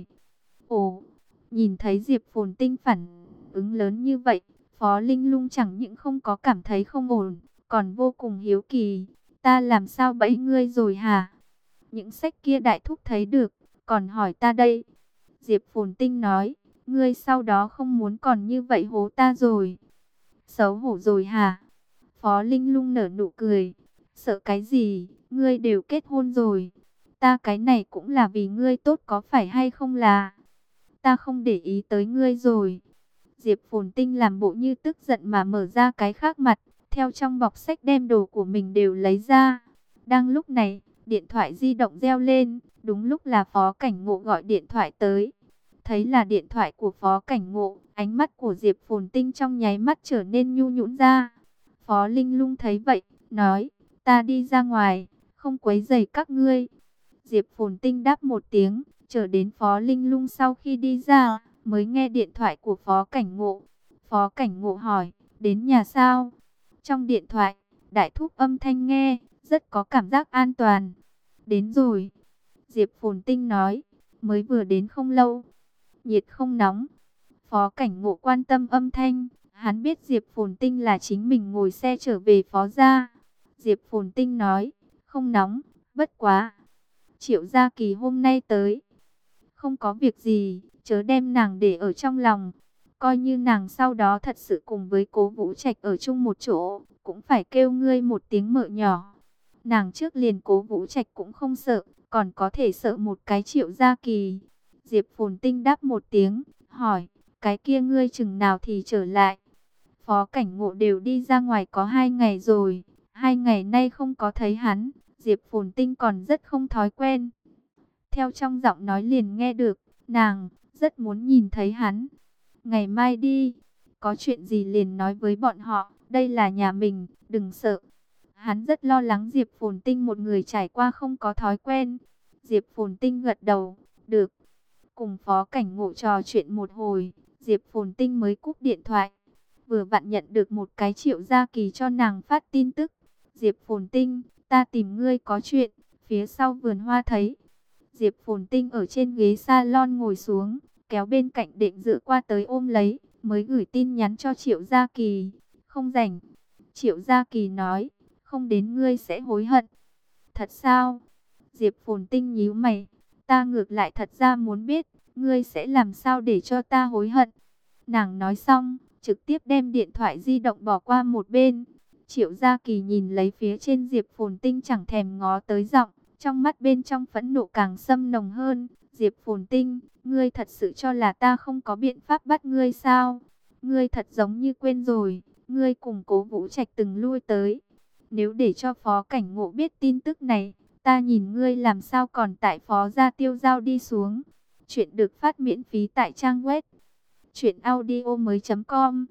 Ồ, nhìn thấy Diệp Phồn Tinh phản ứng lớn như vậy, Phó Linh Lung chẳng những không có cảm thấy không ổn, còn vô cùng hiếu kỳ. Ta làm sao bẫy ngươi rồi hả? Những sách kia đại thúc thấy được, còn hỏi ta đây. Diệp Phồn Tinh nói, ngươi sau đó không muốn còn như vậy hố ta rồi. Xấu hổ rồi hả? Phó Linh Lung nở nụ cười. Sợ cái gì, ngươi đều kết hôn rồi. Ta cái này cũng là vì ngươi tốt có phải hay không là? Ta không để ý tới ngươi rồi. Diệp Phồn Tinh làm bộ như tức giận mà mở ra cái khác mặt, theo trong bọc sách đem đồ của mình đều lấy ra. Đang lúc này, điện thoại di động reo lên, đúng lúc là Phó Cảnh Ngộ gọi điện thoại tới. Thấy là điện thoại của Phó Cảnh Ngộ, ánh mắt của Diệp Phồn Tinh trong nháy mắt trở nên nhu nhũn ra. Phó Linh Lung thấy vậy, nói, ta đi ra ngoài, không quấy rầy các ngươi. Diệp Phồn Tinh đáp một tiếng, chờ đến Phó Linh Lung sau khi đi ra, mới nghe điện thoại của Phó Cảnh Ngộ. Phó Cảnh Ngộ hỏi, đến nhà sao? Trong điện thoại, đại thúc âm thanh nghe, rất có cảm giác an toàn. Đến rồi. Diệp Phồn Tinh nói, mới vừa đến không lâu. Nhiệt không nóng. Phó Cảnh Ngộ quan tâm âm thanh, hắn biết Diệp Phồn Tinh là chính mình ngồi xe trở về Phó gia. Diệp Phồn Tinh nói, không nóng, bất quá. Triệu Gia Kỳ hôm nay tới. Không có việc gì, chớ đem nàng để ở trong lòng. Coi như nàng sau đó thật sự cùng với Cố Vũ Trạch ở chung một chỗ, cũng phải kêu ngươi một tiếng mợ nhỏ. Nàng trước liền Cố Vũ Trạch cũng không sợ, còn có thể sợ một cái Triệu Gia Kỳ. Diệp Phồn Tinh đáp một tiếng, hỏi, cái kia ngươi chừng nào thì trở lại? Phó Cảnh Ngộ đều đi ra ngoài có 2 ngày rồi, 2 ngày nay không có thấy hắn, Diệp Phồn Tinh còn rất không thói quen. Theo trong giọng nói liền nghe được, nàng rất muốn nhìn thấy hắn. Ngày mai đi, có chuyện gì liền nói với bọn họ, đây là nhà mình, đừng sợ. Hắn rất lo lắng Diệp Phồn Tinh một người trải qua không có thói quen. Diệp Phồn Tinh gật đầu, được. Cùng Phó Cảnh Ngộ trò chuyện một hồi, Diệp Phồn Tinh mới cúp điện thoại. Vừa vặn nhận được một cái Triệu Gia Kỳ cho nàng phát tin tức. Diệp Phồn Tinh, ta tìm ngươi có chuyện, phía sau vườn hoa thấy. Diệp Phồn Tinh ở trên ghế salon ngồi xuống, kéo bên cạnh định dựa qua tới ôm lấy, mới gửi tin nhắn cho Triệu Gia Kỳ. Không rảnh. Triệu Gia Kỳ nói, không đến ngươi sẽ hối hận. Thật sao? Diệp Phồn Tinh nhíu mày, ta ngược lại thật ra muốn biết, ngươi sẽ làm sao để cho ta hối hận. Nàng nói xong, trực tiếp đem điện thoại di động bỏ qua một bên. Triệu Gia Kỳ nhìn lấy phía trên Diệp Phồn Tinh chẳng thèm ngó tới giọng, trong mắt bên trong phẫn nộ càng xâm nồng hơn. Diệp Phồn Tinh, ngươi thật sự cho là ta không có biện pháp bắt ngươi sao? Ngươi thật giống như quên rồi, ngươi cùng Cố Vũ Trạch từng lui tới. Nếu để cho Phó Cảnh Ngộ biết tin tức này, ta nhìn ngươi làm sao còn tại Phó gia tiêu dao đi xuống. Chuyện được phát miễn phí tại trang web truyệnaudiomoi.com.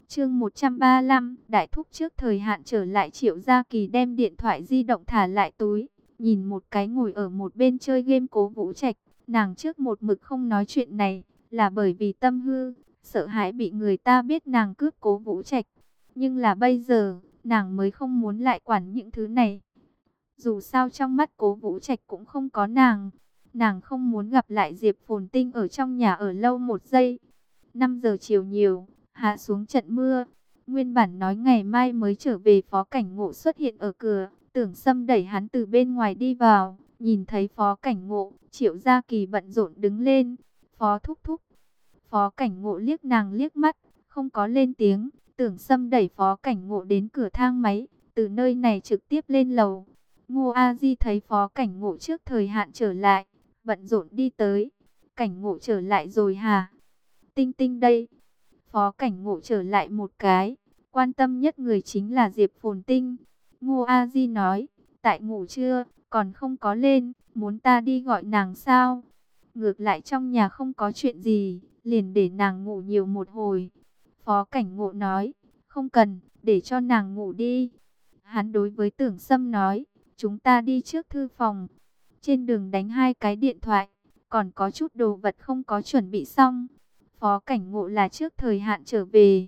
Chương 135, Đại Thúc trước thời hạn trở lại. Triệu Gia Kỳ đem điện thoại di động thả lại túi, nhìn một cái ngồi ở một bên chơi game Cố Vũ Trạch. Nàng trước một mực không nói chuyện này, là bởi vì tâm hư, sợ hãi bị người ta biết nàng cướp Cố Vũ Trạch. Nhưng là bây giờ, nàng mới không muốn lại quản những thứ này. Dù sao trong mắt Cố Vũ Trạch cũng không có nàng. Nàng không muốn gặp lại Diệp Phồn Tinh ở trong nhà ở lâu một giây. 5 giờ chiều nhiều, hạ xuống trận mưa. Nguyên bản nói ngày mai mới trở về, Phó Cảnh Ngộ xuất hiện ở cửa. Tưởng Sâm đẩy hắn từ bên ngoài đi vào. Nhìn thấy Phó Cảnh Ngộ, Triệu Gia Kỳ bận rộn đứng lên. Phó thúc thúc. Phó Cảnh Ngộ liếc nàng liếc mắt, không có lên tiếng. Tưởng Sâm đẩy Phó Cảnh Ngộ đến cửa thang máy, từ nơi này trực tiếp lên lầu. Ngô A Di thấy Phó Cảnh Ngộ trước thời hạn trở lại, bận rộn đi tới. Cảnh Ngộ trở lại rồi hả? Tinh Tinh đây. Phó Cảnh Ngộ trở lại một cái, quan tâm nhất người chính là Diệp Phồn Tinh. Ngô A Di nói, tại ngủ chưa, còn không có lên, muốn ta đi gọi nàng sao? Ngược lại trong nhà không có chuyện gì, liền để nàng ngủ nhiều một hồi. Phó Cảnh Ngộ nói, không cần, để cho nàng ngủ đi. Hắn đối với Tưởng Sâm nói, chúng ta đi trước thư phòng. Trên đường đánh 2 cái điện thoại, còn có chút đồ vật không có chuẩn bị xong. Phó Cảnh Ngộ là trước thời hạn trở về.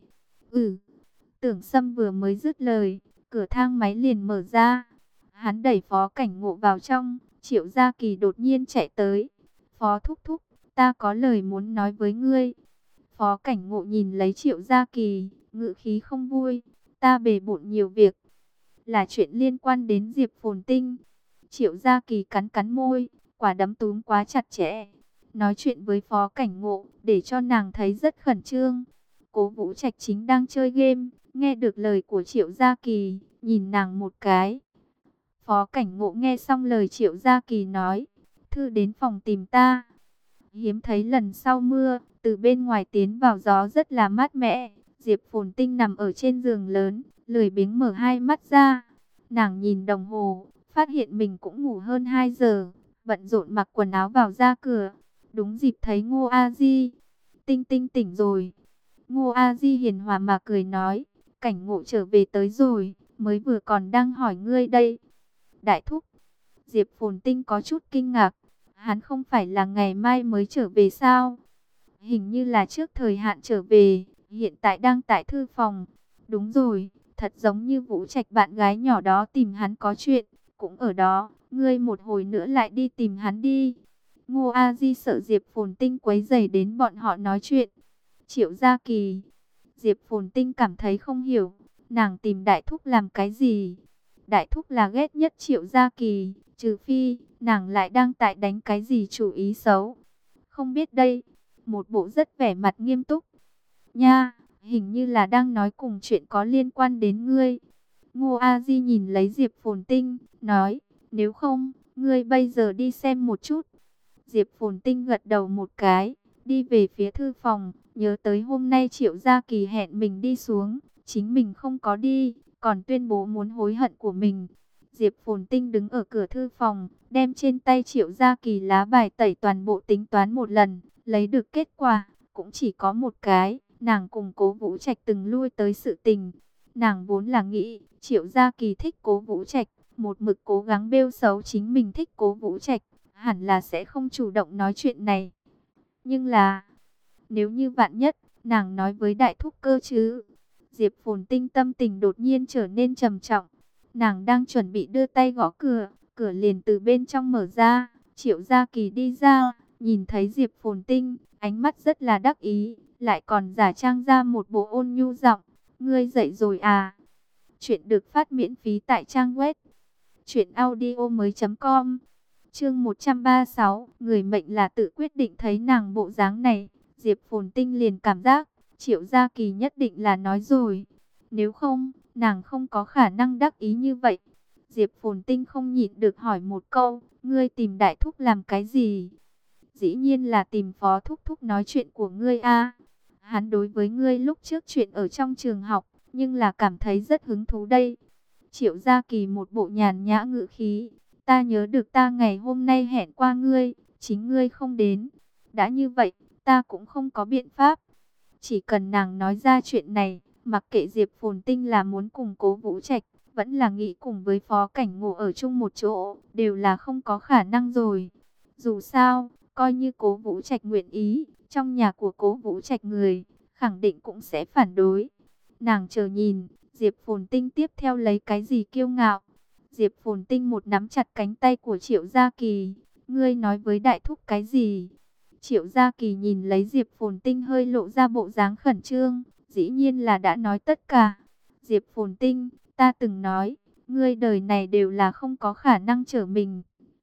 Tưởng Sâm vừa mới dứt lời, cửa thang máy liền mở ra. Hắn đẩy Phó Cảnh Ngộ vào trong, Triệu Gia Kỳ đột nhiên chạy tới. Phó thúc thúc, ta có lời muốn nói với ngươi. Phó Cảnh Ngộ nhìn lấy Triệu Gia Kỳ, ngữ khí không vui. Ta bề bộn nhiều việc. Là chuyện liên quan đến Diệp Phồn Tinh. Triệu Gia Kỳ cắn cắn môi, quả đấm túm quá chặt chẽ. Nói chuyện với Phó Cảnh Ngộ, để cho nàng thấy rất khẩn trương. Cố Vũ Trạch chính đang chơi game, nghe được lời của Triệu Gia Kỳ, nhìn nàng một cái. Phó Cảnh Ngộ nghe xong lời Triệu Gia Kỳ nói, thư đến phòng tìm ta. Hiếm thấy lần sau mưa, từ bên ngoài tiến vào gió rất là mát mẻ. Diệp Phồn Tinh nằm ở trên giường lớn, lười biếng mở 2 mắt ra. Nàng nhìn đồng hồ, phát hiện mình cũng ngủ hơn 2 giờ, bận rộn mặc quần áo vào ra cửa. Đúng dịp thấy Ngô A Di. Tinh Tinh tỉnh rồi. Ngô A Di hiền hòa mà cười nói, Cảnh Ngộ trở về tới rồi, mới vừa còn đang hỏi ngươi đây. Đại thúc. Diệp Phồn Tinh có chút kinh ngạc, hắn không phải là ngày mai mới trở về sao? Hình như là trước thời hạn trở về, hiện tại đang tại thư phòng. Đúng rồi, thật giống như Vũ Trạch bạn gái nhỏ đó tìm hắn có chuyện, cũng ở đó, ngươi một hồi nữa lại đi tìm hắn đi. Ngô A Di sợ Diệp Phồn Tinh quấy rầy đến bọn họ nói chuyện. Triệu Gia Kỳ. Diệp Phồn Tinh cảm thấy không hiểu, nàng tìm Đại Thúc làm cái gì? Đại Thúc là ghét nhất Triệu Gia Kỳ, trừ phi nàng lại đang tại đánh cái gì chủ ý xấu. Không biết đây. Một bộ rất vẻ mặt nghiêm túc. Nha, hình như là đang nói cùng chuyện có liên quan đến ngươi. Ngô A Di nhìn lấy Diệp Phồn Tinh, nói, nếu không, ngươi bây giờ đi xem một chút. Diệp Phồn Tinh gật đầu một cái, đi về phía thư phòng, nhớ tới hôm nay Triệu Gia Kỳ hẹn mình đi xuống, chính mình không có đi, còn tuyên bố muốn hối hận của mình. Diệp Phồn Tinh đứng ở cửa thư phòng, đem trên tay Triệu Gia Kỳ lá bài tẩy toàn bộ tính toán một lần, lấy được kết quả, cũng chỉ có một cái, nàng cùng Cố Vũ Trạch từng lui tới sự tình. Nàng vốn là nghĩ, Triệu Gia Kỳ thích Cố Vũ Trạch, một mực cố gắng bêu xấu chính mình thích Cố Vũ Trạch, hẳn là sẽ không chủ động nói chuyện này. Nhưng là, nếu như vạn nhất, nàng nói với Đại Thúc cơ chứ. Diệp Phồn Tinh tâm tình đột nhiên trở nên trầm trọng. Nàng đang chuẩn bị đưa tay gõ cửa, cửa liền từ bên trong mở ra. Triệu Gia Kỳ đi ra, nhìn thấy Diệp Phồn Tinh, ánh mắt rất là đắc ý, lại còn giả trang ra một bộ ôn nhu giọng. Ngươi dậy rồi à? Chuyện được phát miễn phí tại trang web truyệnaudiomoi.com. Chương 136, người mệnh là tự quyết định. Thấy nàng bộ dáng này, Diệp Phồn Tinh liền cảm giác Triệu Gia Kỳ nhất định là nói rồi. Nếu không, nàng không có khả năng đắc ý như vậy. Diệp Phồn Tinh không nhịn được hỏi một câu, ngươi tìm Đại Thúc làm cái gì? Dĩ nhiên là tìm Phó Thúc Thúc nói chuyện của ngươi a. Hắn đối với ngươi lúc trước chuyện ở trong trường học, nhưng là cảm thấy rất hứng thú đây. Triệu Gia Kỳ một bộ nhàn nhã ngữ khí, ta nhớ được ta ngày hôm nay hẹn qua ngươi, chính ngươi không đến. Đã như vậy, ta cũng không có biện pháp. Chỉ cần nàng nói ra chuyện này, Mặc kệ Diệp Phồn Tinh là muốn cùng Cố Vũ Trạch, vẫn là nghĩ cùng với Phó Cảnh Ngộ ở chung một chỗ, đều là không có khả năng rồi. Dù sao, coi như Cố Vũ Trạch nguyện ý, trong nhà của Cố Vũ Trạch người, khẳng định cũng sẽ phản đối. Nàng chờ nhìn, Diệp Phồn Tinh tiếp theo lấy cái gì kiêu ngạo. Diệp Phồn Tinh một nắm chặt cánh tay của Triệu Gia Kỳ. Ngươi nói với đại thúc cái gì? Triệu Gia Kỳ nhìn lấy Diệp Phồn Tinh hơi lộ ra bộ dáng khẩn trương. Dĩ nhiên là đã nói tất cả. Diệp Phồn Tinh, ta từng nói, ngươi đời này đều là không có khả năng trở mình.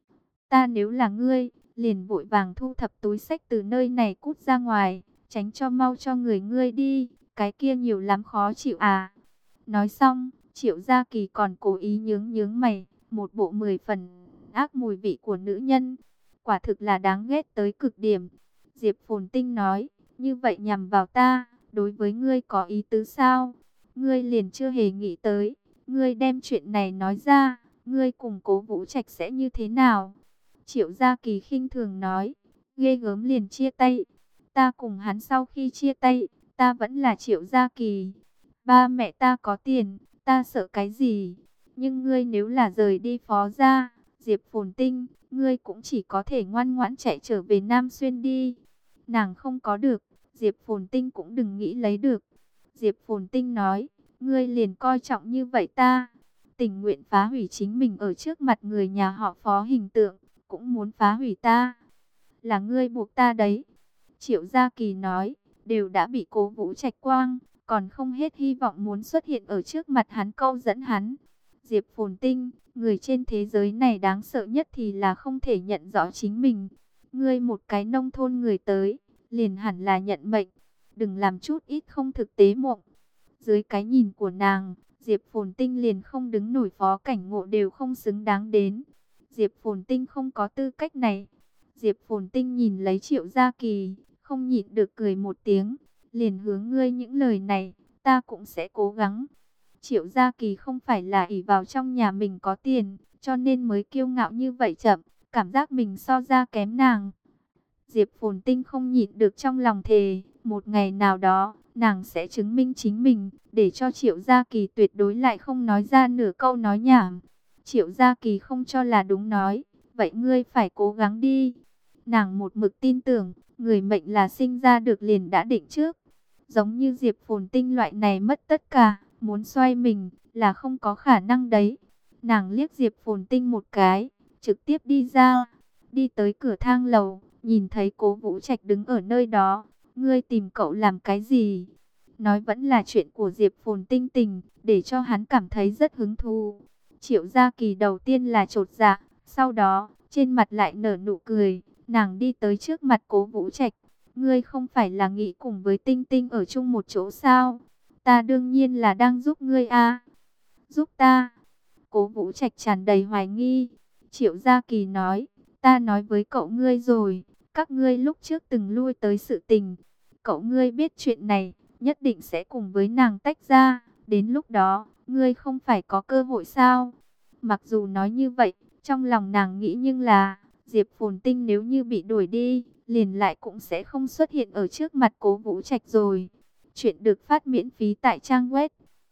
Ta nếu là ngươi, liền vội vàng thu thập túi xách từ nơi này cút ra ngoài, tránh cho mau cho người ngươi đi, cái kia nhiều lắm khó chịu à. Nói xong, Triệu Gia Kỳ còn cố ý nhướng nhướng mày, một bộ 10 phần ác mùi vị của nữ nhân, quả thực là đáng ghét tới cực điểm. Diệp Phồn Tinh nói, như vậy nhằm vào ta, đối với ngươi có ý tứ sao? Ngươi liền chưa hề nghĩ tới, ngươi đem chuyện này nói ra, ngươi cùng Cố Vũ Trạch sẽ như thế nào? Triệu Gia Kỳ khinh thường nói, ghê gớm liền chia tay. Ta cùng hắn sau khi chia tay, ta vẫn là Triệu Gia Kỳ. Ba mẹ ta có tiền, ta sợ cái gì? Nhưng ngươi nếu là rời đi Phó gia, Diệp Phồn Tinh, ngươi cũng chỉ có thể ngoan ngoãn chạy trở về Nam Xuyên đi. Nàng không có được, Diệp Phồn Tinh cũng đừng nghĩ lấy được. Diệp Phồn Tinh nói, ngươi liền coi trọng như vậy ta, tình nguyện phá hủy chính mình ở trước mặt người nhà họ Phó hình tượng, cũng muốn phá hủy ta. Là ngươi buộc ta đấy. Triệu Gia Kỳ nói, đều đã bị Cố Vũ Trạch quang, còn không hết hy vọng muốn xuất hiện ở trước mặt hắn câu dẫn hắn. Diệp Phồn Tinh, người trên thế giới này đáng sợ nhất thì là không thể nhận rõ chính mình. Ngươi một cái nông thôn người tới, liền hẳn là nhận mệnh, đừng làm chút ít không thực tế mộng. Dưới cái nhìn của nàng, Diệp Phồn Tinh liền không đứng nổi, Phó Cảnh Ngộ đều không xứng đáng đến. Diệp Phồn Tinh không có tư cách này. Diệp Phồn Tinh nhìn lấy Triệu Gia Kỳ, không nhịn được cười một tiếng, liền hướng ngươi những lời này, ta cũng sẽ cố gắng. Triệu Gia Kỳ không phải là ỷ vào trong nhà mình có tiền, cho nên mới kiêu ngạo như vậy, chậm, cảm giác mình so ra kém nàng. Diệp Phồn Tinh không nhịn được trong lòng thề, một ngày nào đó, nàng sẽ chứng minh chính mình, để cho Triệu Gia Kỳ tuyệt đối lại không nói ra nửa câu nói nhảm. Triệu Gia Kỳ không cho là đúng nói, vậy ngươi phải cố gắng đi. Nàng một mực tin tưởng, người mệnh là sinh ra được liền đã định trước. Giống như Diệp Phồn Tinh loại này mất tất cả, muốn xoay mình, là không có khả năng đấy. Nàng liếc Diệp Phồn Tinh một cái, trực tiếp đi ra, đi tới cửa thang lầu, nhìn thấy Cố Vũ Trạch đứng ở nơi đó. Ngươi tìm cậu làm cái gì? Nói vẫn là chuyện của Diệp Phồn Tinh tình, để cho hắn cảm thấy rất hứng thú. Triệu Gia Kỳ đầu tiên là chột dạ, sau đó, trên mặt lại nở nụ cười. Nàng đi tới trước mặt Cố Vũ Trạch. Ngươi không phải là nghĩ cùng với Tinh Tinh ở chung một chỗ sao? Ta đương nhiên là đang giúp ngươi a. Giúp ta? Cố Vũ Trạch tràn đầy hoài nghi. Triệu Gia Kỳ nói, ta nói với cậu ngươi rồi, các ngươi lúc trước từng lui tới sự tình. Cậu ngươi biết chuyện này, nhất định sẽ cùng với nàng tách ra. Đến lúc đó, ngươi không phải có cơ hội sao? Mặc dù nói như vậy, trong lòng nàng nghĩ nhưng là, Diệp Phồn Tinh nếu như bị đuổi đi, liền lại cũng sẽ không xuất hiện ở trước mặt Cố Vũ Trạch rồi. Chuyện được phát miễn phí tại trang web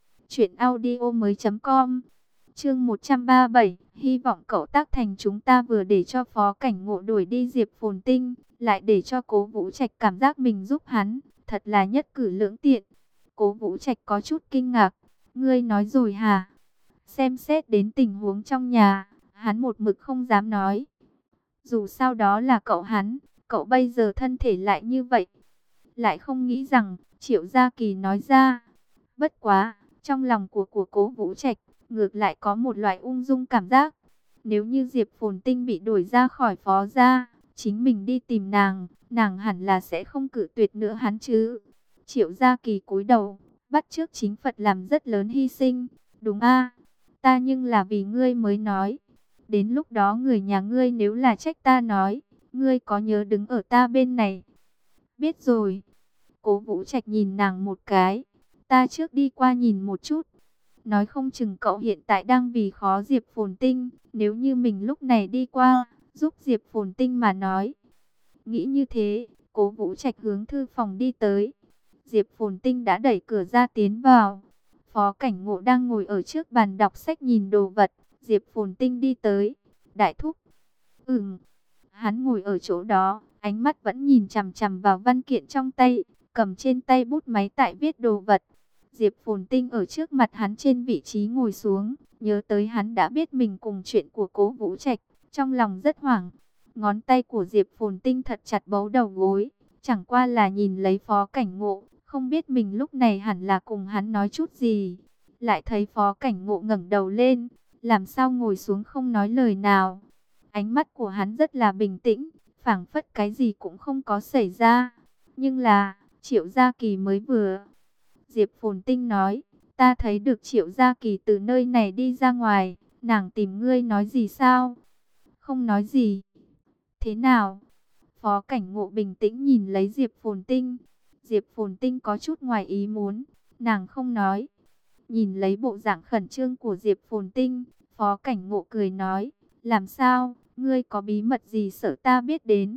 truyệnaudiomoi.com. Chương 137, hy vọng cậu tác thành. Chúng ta vừa để cho Phó Cảnh Ngộ đuổi đi Diệp Phồn Tinh, lại để cho Cố Vũ Trạch cảm giác mình giúp hắn, thật là nhất cử lưỡng tiện. Cố Vũ Trạch có chút kinh ngạc, ngươi nói rồi hả? Xem xét đến tình huống trong nhà, hắn một mực không dám nói. Dù sao đó là cậu hắn, cậu bây giờ thân thể lại như vậy. Lại không nghĩ rằng, Triệu Gia Kỳ nói ra. Bất quá, trong lòng của Cố Vũ Trạch, ngược lại có một loại ung dung cảm giác. Nếu như Diệp Phồn Tinh bị đuổi ra khỏi Phó gia, chính mình đi tìm nàng, nàng hẳn là sẽ không cự tuyệt nữa hắn chứ. Triệu Gia Kỳ cúi đầu, bắt chước chính Phật làm rất lớn hy sinh. Đúng a, ta nhưng là vì ngươi mới nói. Đến lúc đó người nhà ngươi nếu là trách ta nói, ngươi có nhớ đứng ở ta bên này? Biết rồi. Cố Vũ Trạch nhìn nàng một cái. Ta trước đi qua nhìn một chút. Nói không chừng cậu hiện tại đang vì khó Diệp Phồn Tinh. Nếu như mình lúc này đi qua, giúp Diệp Phồn Tinh mà nói. Nghĩ như thế, Cố Vũ Trạch hướng thư phòng đi tới. Diệp Phồn Tinh đã đẩy cửa ra tiến vào. Phó Cảnh Ngộ đang ngồi ở trước bàn đọc sách nhìn đồ vật. Diệp Phồn Tinh đi tới. Đại thúc. Hắn ngồi ở chỗ đó, ánh mắt vẫn nhìn chằm chằm vào văn kiện trong tay, cầm trên tay bút máy tại viết đồ vật. Diệp Phồn Tinh ở trước mặt hắn trên vị trí ngồi xuống, nhớ tới hắn đã biết mình cùng chuyện của Cố Vũ Trạch, trong lòng rất hoảng. Ngón tay của Diệp Phồn Tinh thật chặt bấu đầu gối, chẳng qua là nhìn lấy Phó Cảnh Ngộ, không biết mình lúc này hẳn là cùng hắn nói chút gì. Lại thấy Phó Cảnh Ngộ ngẩng đầu lên, làm sao ngồi xuống không nói lời nào. Ánh mắt của hắn rất là bình tĩnh, phảng phất cái gì cũng không có xảy ra. Nhưng là, Triệu Gia Kỳ mới vừa. Diệp Phồn Tinh nói, ta thấy được Triệu Gia Kỳ từ nơi này đi ra ngoài, nàng tìm ngươi nói gì sao? Không nói gì. Thế nào? Phó Cảnh Ngộ bình tĩnh nhìn lấy Diệp Phồn Tinh. Diệp Phồn Tinh có chút ngoài ý muốn, nàng không nói. Nhìn lấy bộ dạng khẩn trương của Diệp Phồn Tinh, Phó Cảnh Ngộ cười nói, làm sao, ngươi có bí mật gì sợ ta biết đến?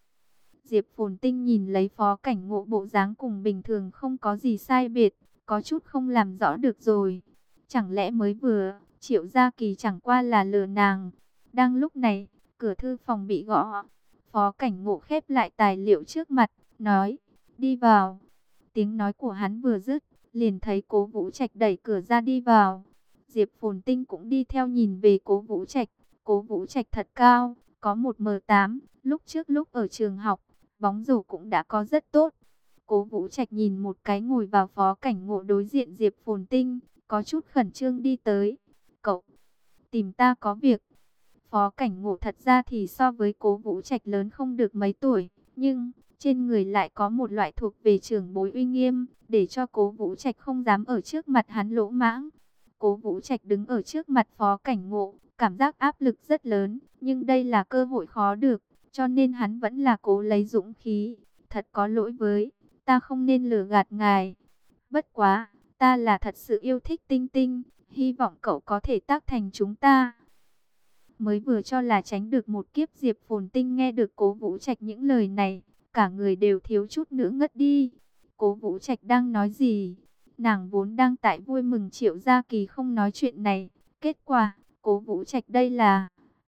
Diệp Phồn Tinh nhìn lấy Phó Cảnh Ngộ bộ dáng cùng bình thường không có gì sai biệt, có chút không làm rõ được rồi. Chẳng lẽ mới vừa, Triệu Gia Kỳ chẳng qua là lừa nàng. Đang lúc này, cửa thư phòng bị gõ. Phó Cảnh Ngộ khép lại tài liệu trước mặt, nói, đi vào. Tiếng nói của hắn vừa dứt, liền thấy Cố Vũ Trạch đẩy cửa ra đi vào. Diệp Phồn Tinh cũng đi theo nhìn về Cố Vũ Trạch. Cố Vũ Trạch thật cao, có 1m8, lúc trước lúc ở trường học, bóng rổ cũng đã có rất tốt. Cố Vũ Trạch nhìn một cái ngồi vào Phó Cảnh Ngộ đối diện Diệp Phồn Tinh, có chút khẩn trương đi tới. Cậu, tìm ta có việc. Phó Cảnh Ngộ thật ra thì so với Cố Vũ Trạch lớn không được mấy tuổi, nhưng trên người lại có một loại thuộc về trưởng bối uy nghiêm, để cho Cố Vũ Trạch không dám ở trước mặt hắn lỗ mãng. Cố Vũ Trạch đứng ở trước mặt Phó Cảnh Ngộ, cảm giác áp lực rất lớn, nhưng đây là cơ hội khó được, cho nên hắn vẫn là cố lấy dũng khí. Thật có lỗi với, ta không nên lừa gạt ngài. Bất quá, ta là thật sự yêu thích Tinh Tinh, hy vọng cậu có thể tác thành chúng ta. Mới vừa cho là tránh được một kiếp, Diệp Phồn Tinh nghe được Cố Vũ Trạch những lời này, cả người đều thiếu chút nữa ngất đi. Cố Vũ Trạch đang nói gì? Nàng vốn đang tại vui mừng Triệu Gia Kỳ không nói chuyện này. Kết quả, Cố Vũ Trạch đây là